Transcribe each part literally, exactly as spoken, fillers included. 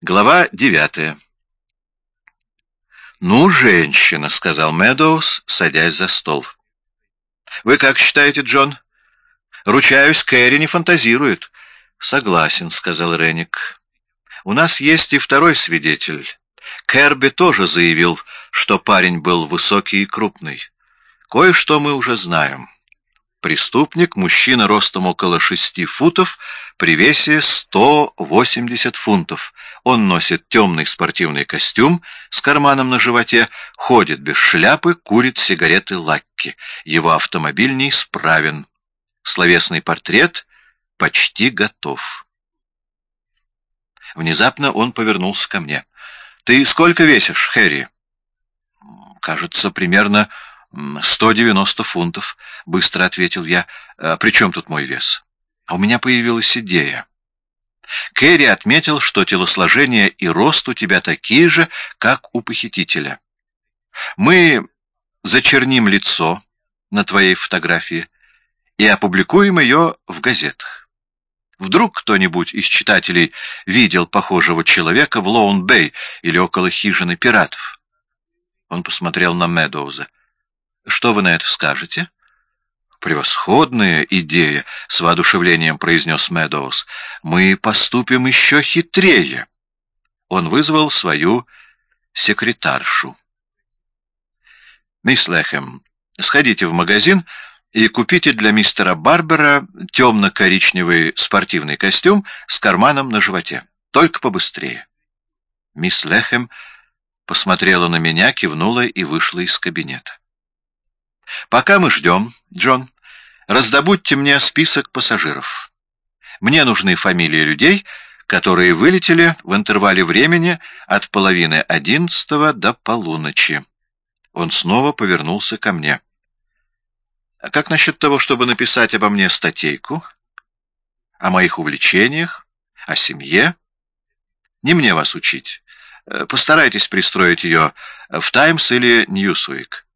Глава девятая. «Ну, женщина», — сказал Медоуз, садясь за стол. «Вы как считаете, Джон? Ручаюсь, Кэрри не фантазирует». «Согласен», — сказал Ренник. «У нас есть и второй свидетель. Керби тоже заявил, что парень был высокий и крупный. Кое-что мы уже знаем. Преступник — мужчина ростом около шести футов, при весе сто восемьдесят фунтов. Он носит темный спортивный костюм с карманом на животе, ходит без шляпы, курит сигареты Лакки. Его автомобиль неисправен. Словесный портрет почти готов». Внезапно он повернулся ко мне. «Ты сколько весишь, Хэри?» «Кажется, примерно сто девяносто фунтов», — быстро ответил я. «А при чем тут мой вес?» А у меня появилась идея. Кэрри отметил, что телосложение и рост у тебя такие же, как у похитителя. Мы зачерним лицо на твоей фотографии и опубликуем ее в газетах. Вдруг кто-нибудь из читателей видел похожего человека в Лоун-Бэй или около хижины пиратов? Он посмотрел на Медоуза. «Что вы на это скажете?» «Превосходная идея», — с воодушевлением произнес Медоуз. «Мы поступим еще хитрее». Он вызвал свою секретаршу. «Мисс Лэхэм, сходите в магазин и купите для мистера Барбера темно-коричневый спортивный костюм с карманом на животе. Только побыстрее». Мисс Лэхэм посмотрела на меня, кивнула и вышла из кабинета. «Пока мы ждем, Джон, раздобудьте мне список пассажиров. Мне нужны фамилии людей, которые вылетели в интервале времени от половины одиннадцатого до полуночи». Он снова повернулся ко мне. «А как насчет того, чтобы написать обо мне статейку? О моих увлечениях? О семье? Не мне вас учить. Постарайтесь пристроить ее в «Таймс» или «Ньюсуик».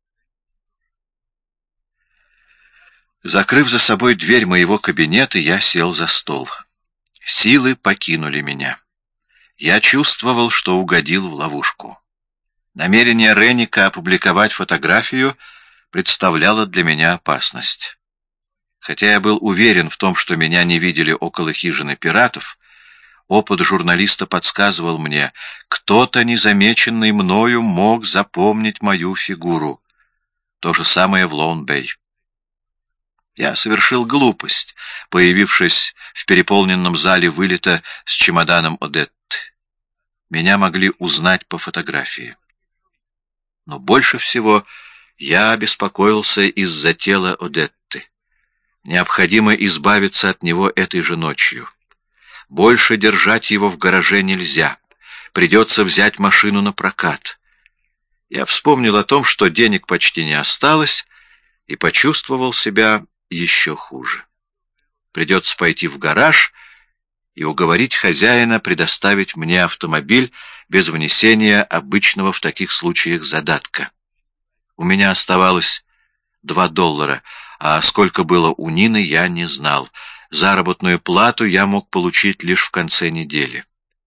Закрыв за собой дверь моего кабинета, я сел за стол. Силы покинули меня. Я чувствовал, что угодил в ловушку. Намерение Ренника опубликовать фотографию представляло для меня опасность. Хотя я был уверен в том, что меня не видели около хижины пиратов, опыт журналиста подсказывал мне, кто-то, незамеченный мною, мог запомнить мою фигуру. То же самое в Лоун-Бэй. Я совершил глупость, появившись в переполненном зале вылета с чемоданом Одетты. Меня могли узнать по фотографии. Но больше всего я беспокоился из-за тела Одетты. Необходимо избавиться от него этой же ночью. Больше держать его в гараже нельзя. Придется взять машину на прокат. Я вспомнил о том, что денег почти не осталось, и почувствовал себя еще хуже. Придется пойти в гараж и уговорить хозяина предоставить мне автомобиль без внесения обычного в таких случаях задатка. У меня оставалось два доллара, а сколько было у Нины, я не знал. Заработную плату я мог получить лишь в конце недели.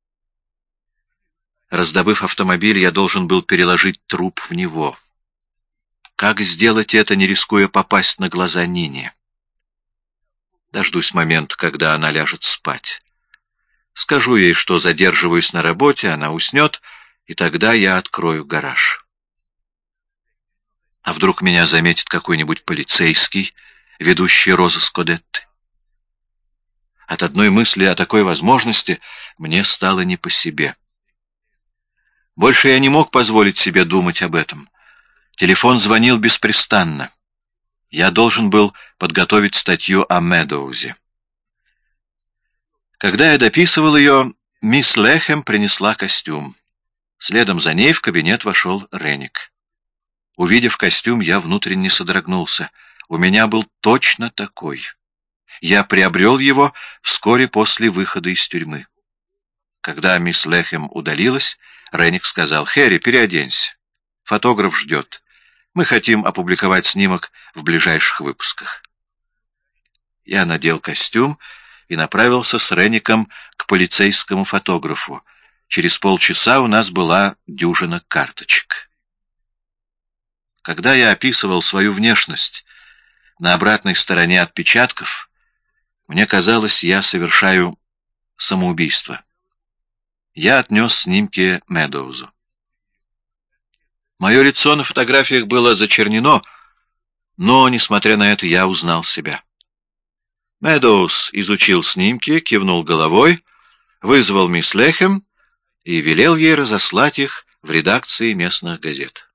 Раздобыв автомобиль, я должен был переложить труп в него. Как сделать это, не рискуя попасть на глаза Нине? Дождусь момента, когда она ляжет спать. Скажу ей, что задерживаюсь на работе, она уснет, и тогда я открою гараж. А вдруг меня заметит какой-нибудь полицейский, ведущий розыск Одетты? От одной мысли о такой возможности мне стало не по себе. Больше я не мог позволить себе думать об этом. Телефон звонил беспрестанно. Я должен был подготовить статью о Медоузе. Когда я дописывал ее, мисс Лэхэм принесла костюм. Следом за ней в кабинет вошел Ренник. Увидев костюм, я внутренне содрогнулся. У меня был точно такой. Я приобрел его вскоре после выхода из тюрьмы. Когда мисс Лэхэм удалилась, Ренник сказал: «Хэри, переоденься. Фотограф ждет. Мы хотим опубликовать снимок в ближайших выпусках». Я надел костюм и направился с Ренником к полицейскому фотографу. Через полчаса у нас была дюжина карточек. Когда я описывал свою внешность на обратной стороне отпечатков, мне казалось, я совершаю самоубийство. Я отнес снимки Медоузу. Мое лицо на фотографиях было зачернено, но, несмотря на это, я узнал себя. Медоуз изучил снимки, кивнул головой, вызвал мисс Лэхэм и велел ей разослать их в редакции местных газет.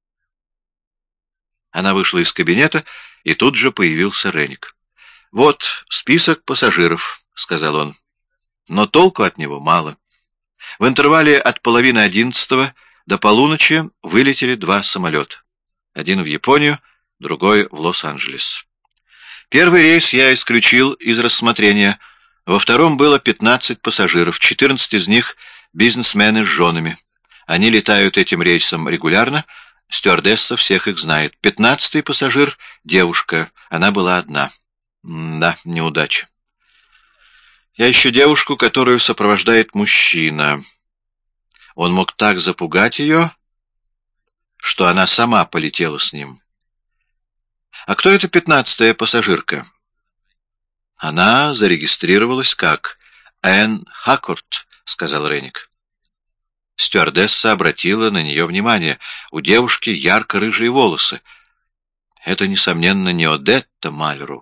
Она вышла из кабинета, и тут же появился Ренник. «Вот список пассажиров», — сказал он, — «но толку от него мало. В интервале от половины одиннадцатого до полуночи вылетели два самолета. Один в Японию, другой в Лос-Анджелес. Первый рейс я исключил из рассмотрения. Во втором было пятнадцать пассажиров, четырнадцать из них — бизнесмены с женами. Они летают этим рейсом регулярно, стюардесса всех их знает. Пятнадцатый пассажир — девушка, она была одна. М да, неудача. Я ищу девушку, которую сопровождает мужчина. Он мог так запугать ее, что она сама полетела с ним. А кто эта пятнадцатая пассажирка? Она зарегистрировалась как Энн Хаккорт, сказал Ренник. Стюардесса обратила на нее внимание. У девушки ярко-рыжие волосы. Это, несомненно, не Одетта Мальру.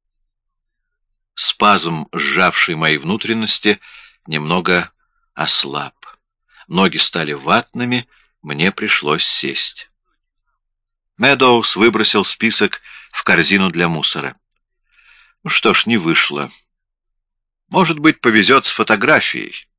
Спазм, сжавший мои внутренности, немного ослаб. Ноги стали ватными, мне пришлось сесть. Медоуз выбросил список в корзину для мусора. Ну что ж, не вышло. Может быть, повезет с фотографией.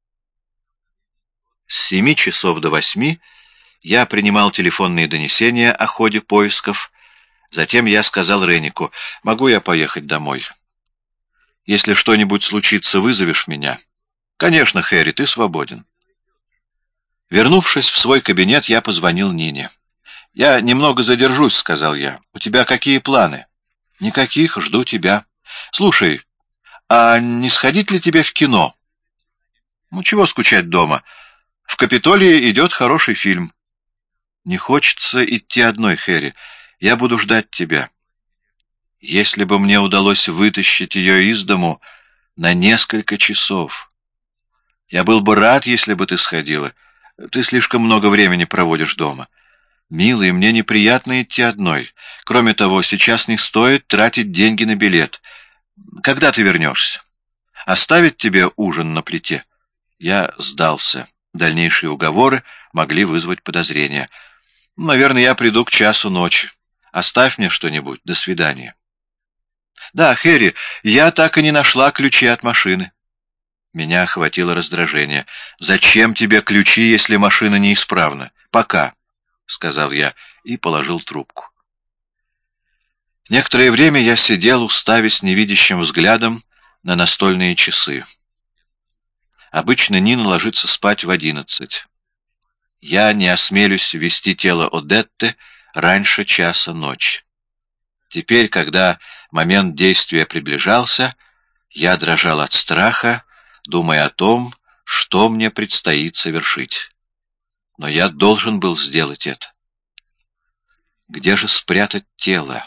С семи часов до восьми я принимал телефонные донесения о ходе поисков. Затем я сказал Реннику: «Могу я поехать домой? Если что-нибудь случится, вызовешь меня?» «Конечно, Хэри, ты свободен». Вернувшись в свой кабинет, я позвонил Нине. «Я немного задержусь», — сказал я. «У тебя какие планы?» «Никаких, жду тебя». «Слушай, а не сходить ли тебе в кино?» «Ну, чего скучать дома? В Капитолии идет хороший фильм». «Не хочется идти одной, Хэри. Я буду ждать тебя». Если бы мне удалось вытащить ее из дому на несколько часов. Я был бы рад, если бы ты сходила. Ты слишком много времени проводишь дома. Милый, мне неприятно идти одной. Кроме того, сейчас не стоит тратить деньги на билет. Когда ты вернешься? Оставить тебе ужин на плите?» Я сдался. Дальнейшие уговоры могли вызвать подозрения. «Наверное, я приду к часу ночи. Оставь мне что-нибудь. До свидания». «Да, Хэри, я так и не нашла ключи от машины». Меня охватило раздражение. «Зачем тебе ключи, если машина неисправна? Пока», — сказал я и положил трубку. Некоторое время я сидел, уставясь невидящим взглядом на настольные часы. Обычно Нина ложится спать в одиннадцать. Я не осмелюсь ввести тело Одетты раньше часа ночи. Теперь, когда момент действия приближался, я дрожал от страха, думая о том, что мне предстоит совершить. Но я должен был сделать это. Где же спрятать тело?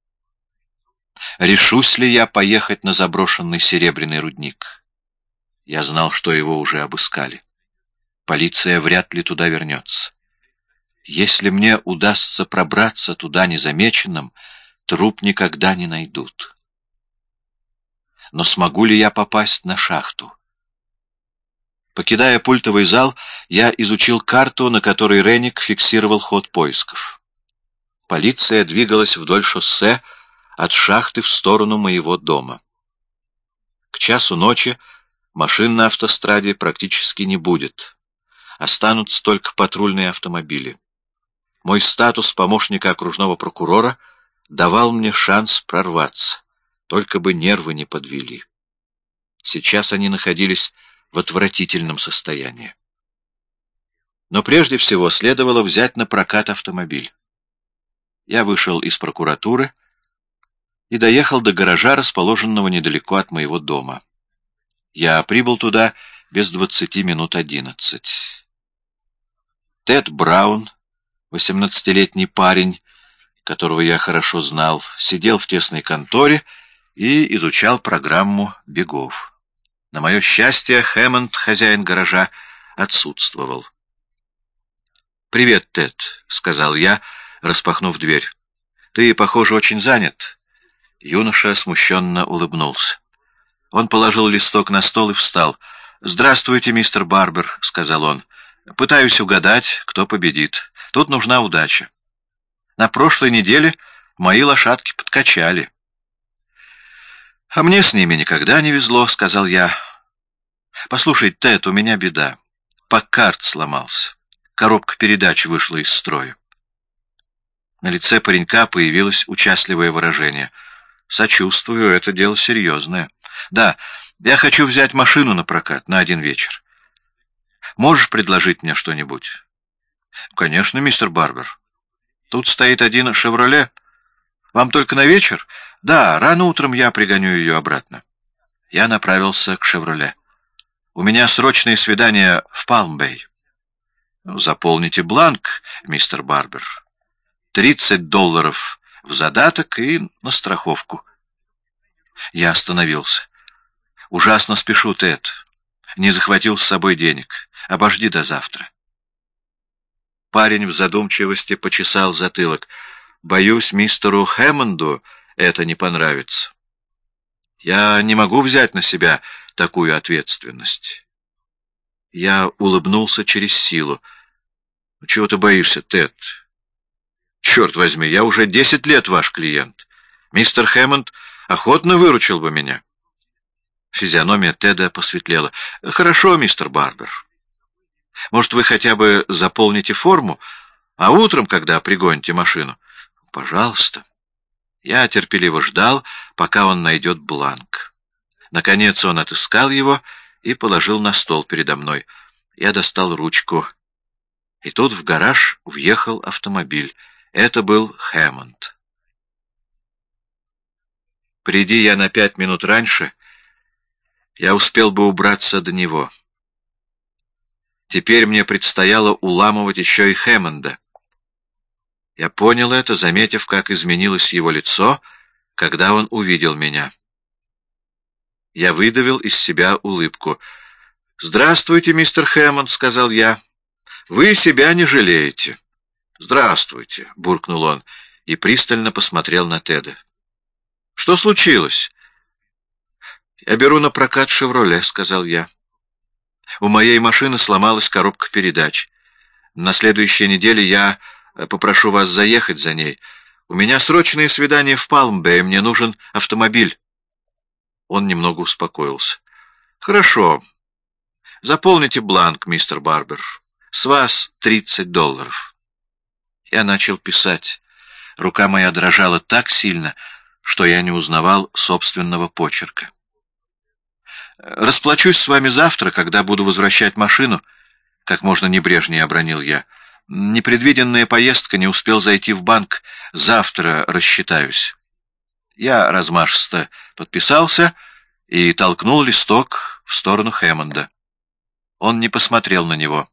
Решусь ли я поехать на заброшенный серебряный рудник? Я знал, что его уже обыскали. Полиция вряд ли туда вернется. Если мне удастся пробраться туда незамеченным, труп никогда не найдут. Но смогу ли я попасть на шахту? Покидая пультовый зал, я изучил карту, на которой Ренник фиксировал ход поисков. Полиция двигалась вдоль шоссе от шахты в сторону моего дома. К часу ночи машин на автостраде практически не будет. Останутся только патрульные автомобили. Мой статус помощника окружного прокурора давал мне шанс прорваться, только бы нервы не подвели. Сейчас они находились в отвратительном состоянии. Но прежде всего следовало взять на прокат автомобиль. Я вышел из прокуратуры и доехал до гаража, расположенного недалеко от моего дома. Я прибыл туда без двадцати минут одиннадцать. Тед Браун, восемнадцатилетний парень, которого я хорошо знал, сидел в тесной конторе и изучал программу бегов. На мое счастье, Хэммонд, хозяин гаража, отсутствовал. «Привет, Тед», — сказал я, распахнув дверь. «Ты, похоже, очень занят». Юноша смущенно улыбнулся. Он положил листок на стол и встал. «Здравствуйте, мистер Барбер», — сказал он. «Пытаюсь угадать, кто победит. Тут нужна удача. На прошлой неделе мои лошадки подкачали». «А мне с ними никогда не везло», — сказал я. «Послушай, Тед, у меня беда. Паккард сломался. Коробка передач вышла из строя». На лице паренька появилось участливое выражение. «Сочувствую, это дело серьезное. Да, я хочу взять машину на прокат на один вечер. Можешь предложить мне что-нибудь?» «Конечно, мистер Барбер. Тут стоит один «Шевроле». Вам только на вечер?» «Да, рано утром я пригоню ее обратно». Я направился к «Шевроле». «У меня срочное свидание в Палм-Бэй». «Заполните бланк, мистер Барбер. Тридцать долларов в задаток и на страховку». Я остановился. «Ужасно спешу, Тед. Не захватил с собой денег. Обожди до завтра». Парень в задумчивости почесал затылок. «Боюсь, мистеру Хэммонду это не понравится. Я не могу взять на себя такую ответственность». Я улыбнулся через силу. «Чего ты боишься, Тед? Черт возьми, я уже десять лет ваш клиент. Мистер Хэммонд охотно выручил бы меня». Физиономия Теда посветлела. «Хорошо, мистер Барбер. Может, вы хотя бы заполните форму, а утром, когда пригоните машину...» «Пожалуйста». Я терпеливо ждал, пока он найдет бланк. Наконец он отыскал его и положил на стол передо мной. Я достал ручку. И тут в гараж въехал автомобиль. Это был Хэммонд. Приди я на пять минут раньше, я успел бы убраться до него. Теперь мне предстояло уламывать еще и Хэммонда. Я понял это, заметив, как изменилось его лицо, когда он увидел меня. Я выдавил из себя улыбку. «Здравствуйте, мистер Хэммонд», — сказал я. «Вы себя не жалеете». «Здравствуйте», — буркнул он и пристально посмотрел на Теда. «Что случилось?» «Я беру на прокат «Шевроле», — сказал я. «У моей машины сломалась коробка передач. На следующей неделе я попрошу вас заехать за ней. У меня срочное свидание в Палм-Бэй, мне нужен автомобиль». Он немного успокоился. «Хорошо. Заполните бланк, мистер Барбер. С вас тридцать долларов». Я начал писать. Рука моя дрожала так сильно, что я не узнавал собственного почерка. «Расплачусь с вами завтра, когда буду возвращать машину», — как можно небрежнее обронил я. «Непредвиденная поездка, не успел зайти в банк. Завтра рассчитаюсь». Я размашисто подписался и толкнул листок в сторону Хэммонда. Он не посмотрел на него.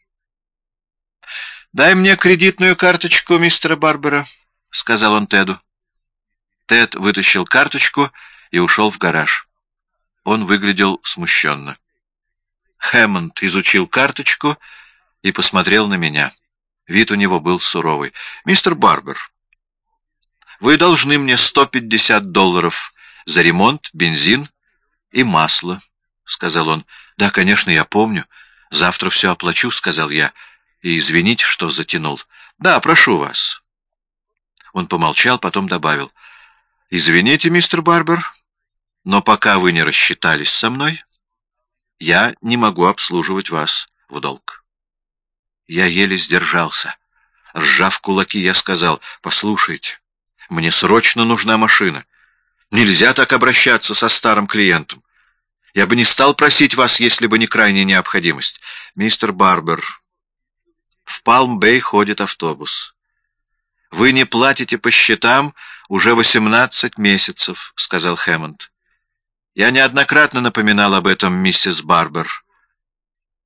«Дай мне кредитную карточку мистера Барбера», — сказал он Теду. Тед вытащил карточку и ушел в гараж. Он выглядел смущенно. Хэммонд изучил карточку и посмотрел на меня. Вид у него был суровый. «Мистер Барбер, вы должны мне сто пятьдесят долларов за ремонт, бензин и масло», — сказал он. «Да, конечно, я помню. Завтра все оплачу», — сказал я. И извините, что затянул. «Да, прошу вас». Он помолчал, потом добавил. «Извините, мистер Барбер, но пока вы не рассчитались со мной, я не могу обслуживать вас в долг». Я еле сдержался. Сжав кулаки, я сказал: «Послушайте, мне срочно нужна машина. Нельзя так обращаться со старым клиентом. Я бы не стал просить вас, если бы не крайняя необходимость. Мистер Барбер, в Палм-Бэй ходит автобус. Вы не платите по счетам уже восемнадцать месяцев», — сказал Хэммонд. «Я неоднократно напоминал об этом миссис Барбер.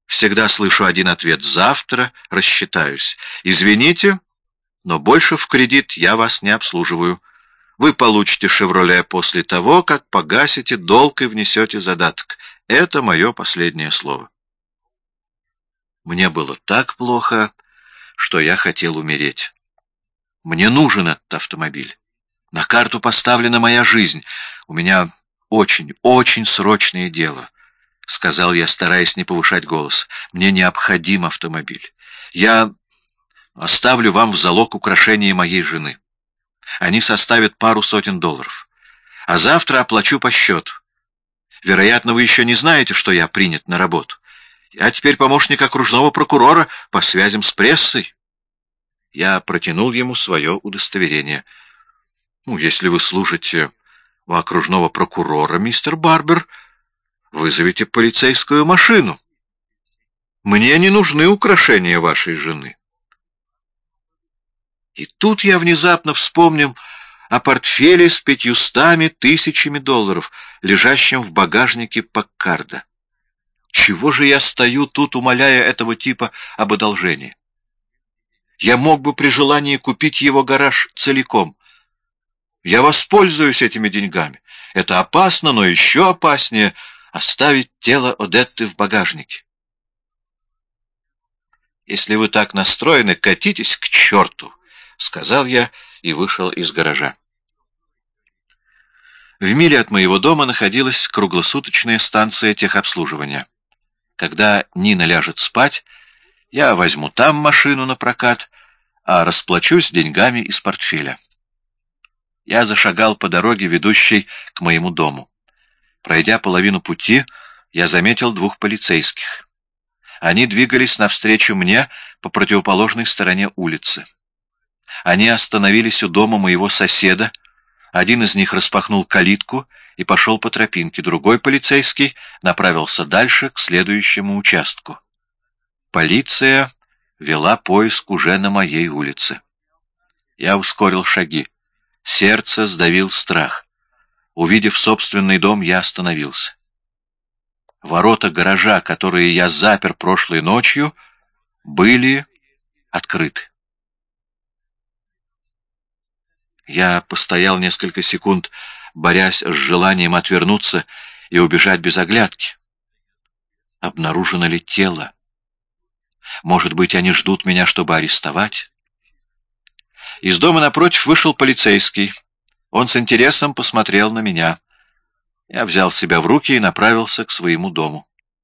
Всегда слышу один ответ: «Завтра рассчитаюсь». Извините, но больше в кредит я вас не обслуживаю. Вы получите «Шевроле» после того, как погасите долг и внесете задаток. Это мое последнее слово. Мне было так плохо, что я хотел умереть. Мне нужен этот автомобиль. На карту поставлена моя жизнь. У меня очень, очень срочное дело, — сказал я, стараясь не повышать голос. Мне необходим автомобиль. Я оставлю вам в залог украшения моей жены. Они составят пару сотен долларов. А завтра оплачу по счету. Вероятно, вы еще не знаете, что я принят на работу. Я теперь помощник окружного прокурора по связям с прессой. Я протянул ему свое удостоверение. Ну, если вы служите у окружного прокурора, мистер Барбер, вызовите полицейскую машину. Мне не нужны украшения вашей жены. И тут я внезапно вспомнил о портфеле с пятьюстами тысячами долларов, лежащем в багажнике Паккарда. Чего же я стою тут, умоляя этого типа об одолжении? Я мог бы при желании купить его гараж целиком. Я воспользуюсь этими деньгами. Это опасно, но еще опаснее — оставить тело Одетты в багажнике. Если вы так настроены, катитесь к черту, — сказал я и вышел из гаража. В миле от моего дома находилась круглосуточная станция техобслуживания. Когда Нина ляжет спать, я возьму там машину на прокат, а расплачусь деньгами из портфеля. Я зашагал по дороге, ведущей к моему дому. Пройдя половину пути, я заметил двух полицейских. Они двигались навстречу мне по противоположной стороне улицы. Они остановились у дома моего соседа. Один из них распахнул калитку и пошел по тропинке. Другой полицейский направился дальше, к следующему участку. Полиция вела поиск уже на моей улице. Я ускорил шаги. Сердце сдавил страх. Увидев собственный дом, я остановился. Ворота гаража, которые я запер прошлой ночью, были открыты. Я постоял несколько секунд, борясь с желанием отвернуться и убежать без оглядки. Обнаружено ли тело? Может быть, они ждут меня, чтобы арестовать? Из дома напротив вышел полицейский. Он с интересом посмотрел на меня. Я взял себя в руки и направился к своему дому.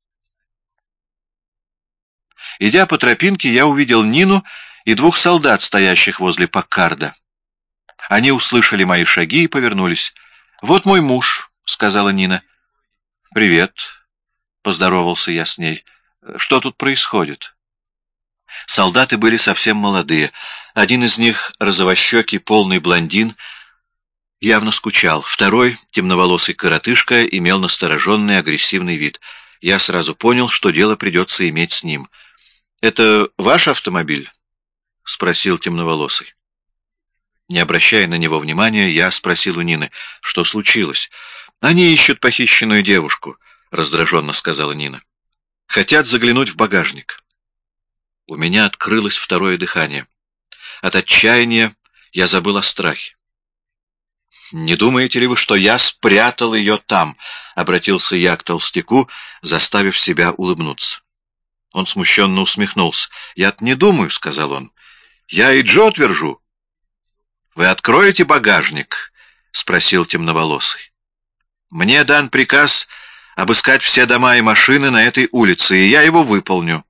Идя по тропинке, я увидел Нину и двух солдат, стоящих возле Паккарда. Они услышали мои шаги и повернулись. «Вот мой муж», — сказала Нина. «Привет», — поздоровался я с ней. «Что тут происходит?» Солдаты были совсем молодые. Один из них, розовощекий, полный блондин, явно скучал. Второй, темноволосый коротышка, имел настороженный, агрессивный вид. Я сразу понял, что дело придется иметь с ним. «Это ваш автомобиль?» — спросил темноволосый. Не обращая на него внимания, я спросил у Нины, что случилось. «Они ищут похищенную девушку», — раздраженно сказала Нина. «Хотят заглянуть в багажник». У меня открылось второе дыхание. От отчаяния я забыл о страхе. «Не думаете ли вы, что я спрятал ее там?» — обратился я к толстяку, заставив себя улыбнуться. Он смущенно усмехнулся. «Я-то не думаю», — сказал он. «Я и Джо твержу». «Вы откроете багажник?» — спросил темноволосый. «Мне дан приказ обыскать все дома и машины на этой улице, и я его выполню».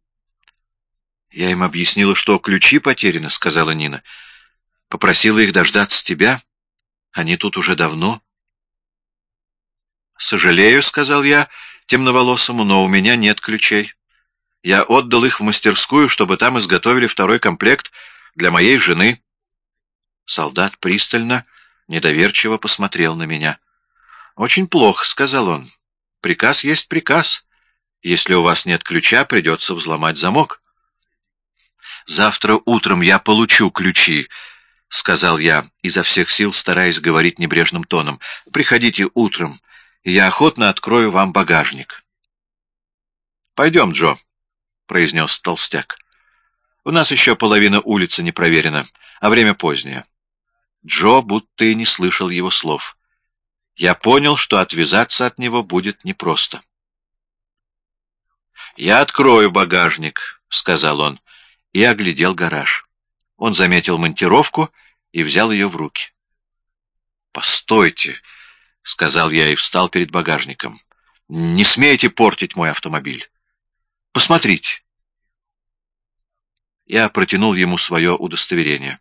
«Я им объяснила, что ключи потеряны», — сказала Нина. «Попросила их дождаться тебя. Они тут уже давно». «Сожалею», — сказал я темноволосому, — «но у меня нет ключей. Я отдал их в мастерскую, чтобы там изготовили второй комплект для моей жены». Солдат пристально, недоверчиво посмотрел на меня. «Очень плохо», — сказал он. «Приказ есть приказ. Если у вас нет ключа, придется взломать замок». «Завтра утром я получу ключи», — сказал я, изо всех сил стараясь говорить небрежным тоном. «Приходите утром, и я охотно открою вам багажник». «Пойдем, Джо», — произнес толстяк. «У нас еще половина улицы не проверена, а время позднее». Джо будто и не слышал его слов. Я понял, что отвязаться от него будет непросто. «Я открою багажник», — сказал он, и оглядел гараж. Он заметил монтировку и взял ее в руки. «Постойте», — сказал я и встал перед багажником. «Не смейте портить мой автомобиль. Посмотрите». Я протянул ему свое удостоверение.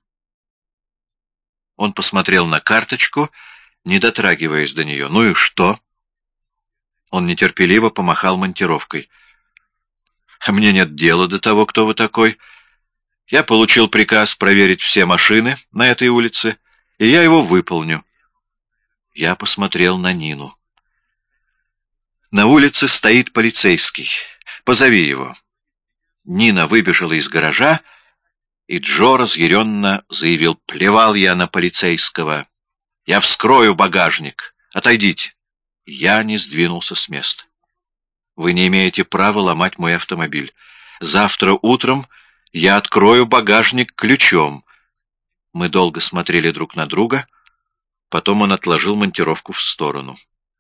Он посмотрел на карточку, не дотрагиваясь до нее. «Ну и что?» Он нетерпеливо помахал монтировкой. «Мне нет дела до того, кто вы такой. Я получил приказ проверить все машины на этой улице, и я его выполню». Я посмотрел на Нину. «На улице стоит полицейский. Позови его». Нина выбежала из гаража, и Джо разъяренно заявил: «Плевал я на полицейского. Я вскрою багажник. Отойдите». Я не сдвинулся с места. «Вы не имеете права ломать мой автомобиль. Завтра утром я открою багажник ключом». Мы долго смотрели друг на друга, потом он отложил монтировку в сторону.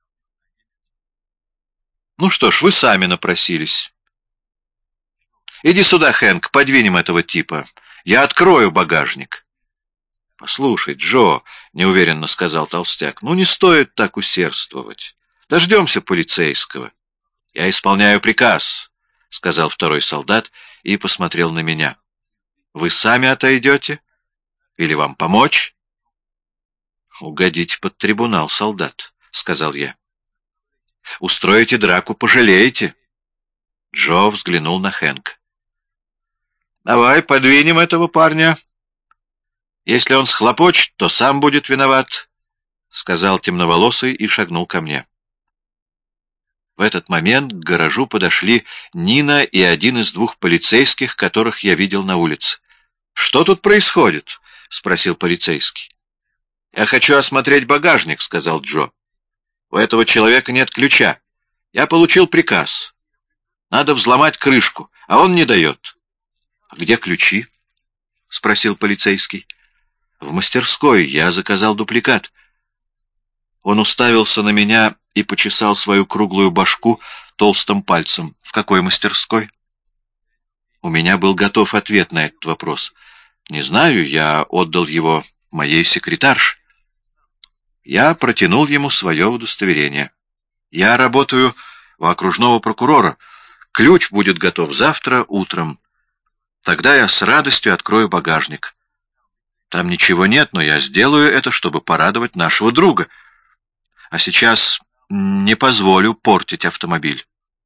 «Ну что ж, вы сами напросились. Иди сюда, Хэнк, подвинем этого типа. Я открою багажник». «Послушай, Джо», — неуверенно сказал толстяк, — «ну не стоит так усердствовать. Дождемся полицейского». «Я исполняю приказ», — сказал второй солдат и посмотрел на меня. «Вы сами отойдете? Или вам помочь?» «Угодите под трибунал, солдат», — сказал я. «Устроите драку, пожалеете». Джо взглянул на Хэнка. «Давай подвинем этого парня. Если он схлопочет, то сам будет виноват», — сказал темноволосый и шагнул ко мне. В этот момент к гаражу подошли Нина и один из двух полицейских, которых я видел на улице. «Что тут происходит?» — спросил полицейский. «Я хочу осмотреть багажник», — сказал Джо. «У этого человека нет ключа. Я получил приказ. Надо взломать крышку, а он не дает». «Где ключи?» — спросил полицейский. «В мастерской. Я заказал дубликат». Он уставился на меня и почесал свою круглую башку толстым пальцем. «В какой мастерской?» У меня был готов ответ на этот вопрос. «Не знаю, я отдал его моей секретарше». Я протянул ему свое удостоверение. «Я работаю у окружного прокурора. Ключ будет готов завтра утром. Тогда я с радостью открою багажник. Там ничего нет, но я сделаю это, чтобы порадовать нашего друга. А сейчас не позволю портить автомобиль».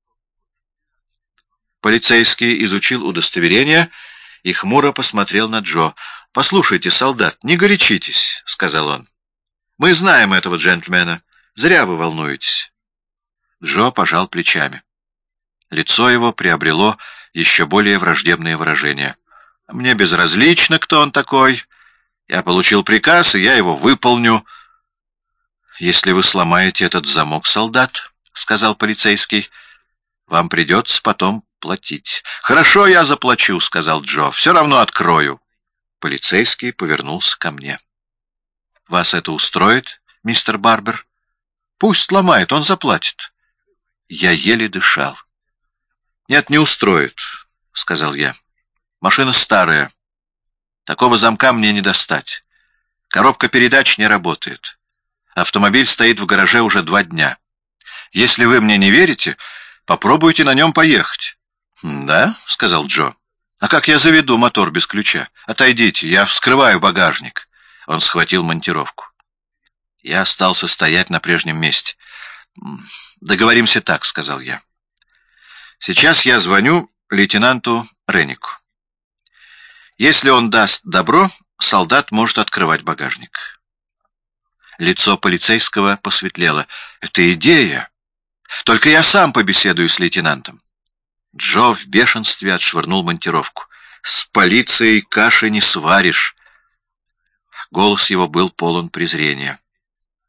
Полицейский изучил удостоверение и хмуро посмотрел на Джо. «Послушайте, солдат, не горячитесь», — сказал он. «Мы знаем этого джентльмена. Зря вы волнуетесь». Джо пожал плечами. Лицо его приобрело еще более враждебное выражение. «Мне безразлично, кто он такой. Я получил приказ, и я его выполню». «Если вы сломаете этот замок, солдат, — сказал полицейский, — вам придется потом платить». «Хорошо, я заплачу, — сказал Джо. — Все равно открою». Полицейский повернулся ко мне. «Вас это устроит, мистер Барбер? Пусть ломает, он заплатит». Я еле дышал. «Нет, не устроит, — сказал я. Машина старая. Такого замка мне не достать. Коробка передач не работает. Автомобиль стоит в гараже уже два дня. Если вы мне не верите, попробуйте на нем поехать». «Да, — сказал Джо. — А как я заведу мотор без ключа? Отойдите, я вскрываю багажник». Он схватил монтировку. Я остался стоять на прежнем месте. «Договоримся так, — сказал я. Сейчас я звоню лейтенанту Реннику. Если он даст добро, солдат может открывать багажник». Лицо полицейского посветлело. «Это идея. Только я сам побеседую с лейтенантом». Джо в бешенстве отшвырнул монтировку. «С полицией каши не сваришь». Голос его был полон презрения.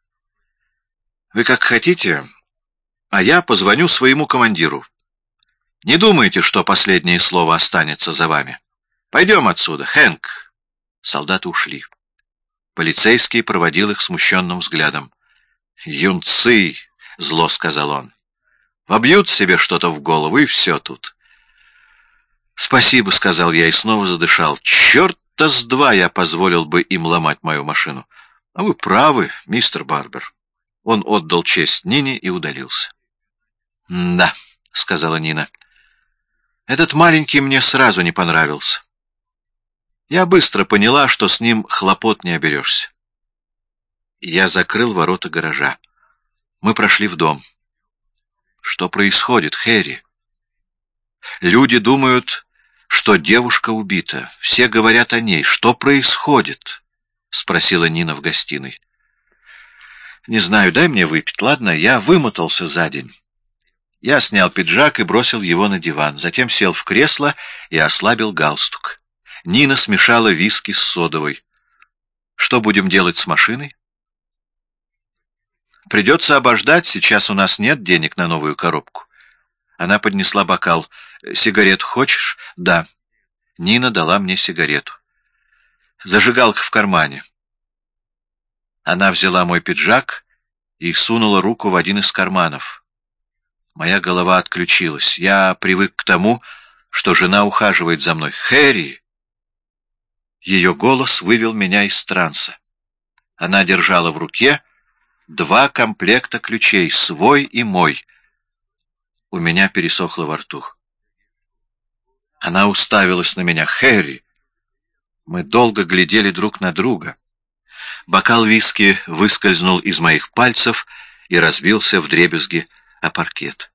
«Вы как хотите, а я позвоню своему командиру. Не думайте, что последнее слово останется за вами. Пойдем отсюда, Хэнк. Солдаты ушли. Полицейский проводил их смущенным взглядом. «Юнцы!» — зло сказал он. «Вобьют себе что-то в голову, и все тут». «Спасибо», — сказал я и снова задышал. «Черт-то с два я позволил бы им ломать мою машину». «А вы правы, мистер Барбер». Он отдал честь Нине и удалился. «Да», — сказала Нина. «Этот маленький мне сразу не понравился. Я быстро поняла, что с ним хлопот не оберешься». Я закрыл ворота гаража. Мы прошли в дом. «Что происходит, Хэри?» «Люди думают, что девушка убита. Все говорят о ней. Что происходит?» — спросила Нина в гостиной. «Не знаю, дай мне выпить, ладно? Я вымотался за день». Я снял пиджак и бросил его на диван, затем сел в кресло и ослабил галстук. Нина смешала виски с содовой. «Что будем делать с машиной?» «Придется обождать, сейчас у нас нет денег на новую коробку». Она поднесла бокал. «Сигарет хочешь?» «Да». Нина дала мне сигарету. «Зажигалка в кармане». Она взяла мой пиджак и сунула руку в один из карманов. Моя голова отключилась. Я привык к тому, что жена ухаживает за мной. «Хэри!» Ее голос вывел меня из транса. Она держала в руке два комплекта ключей, свой и мой. У меня пересохло во рту. Она уставилась на меня. «Хэри!» Мы долго глядели друг на друга. Бокал виски выскользнул из моих пальцев и разбился вдребезги о паркет.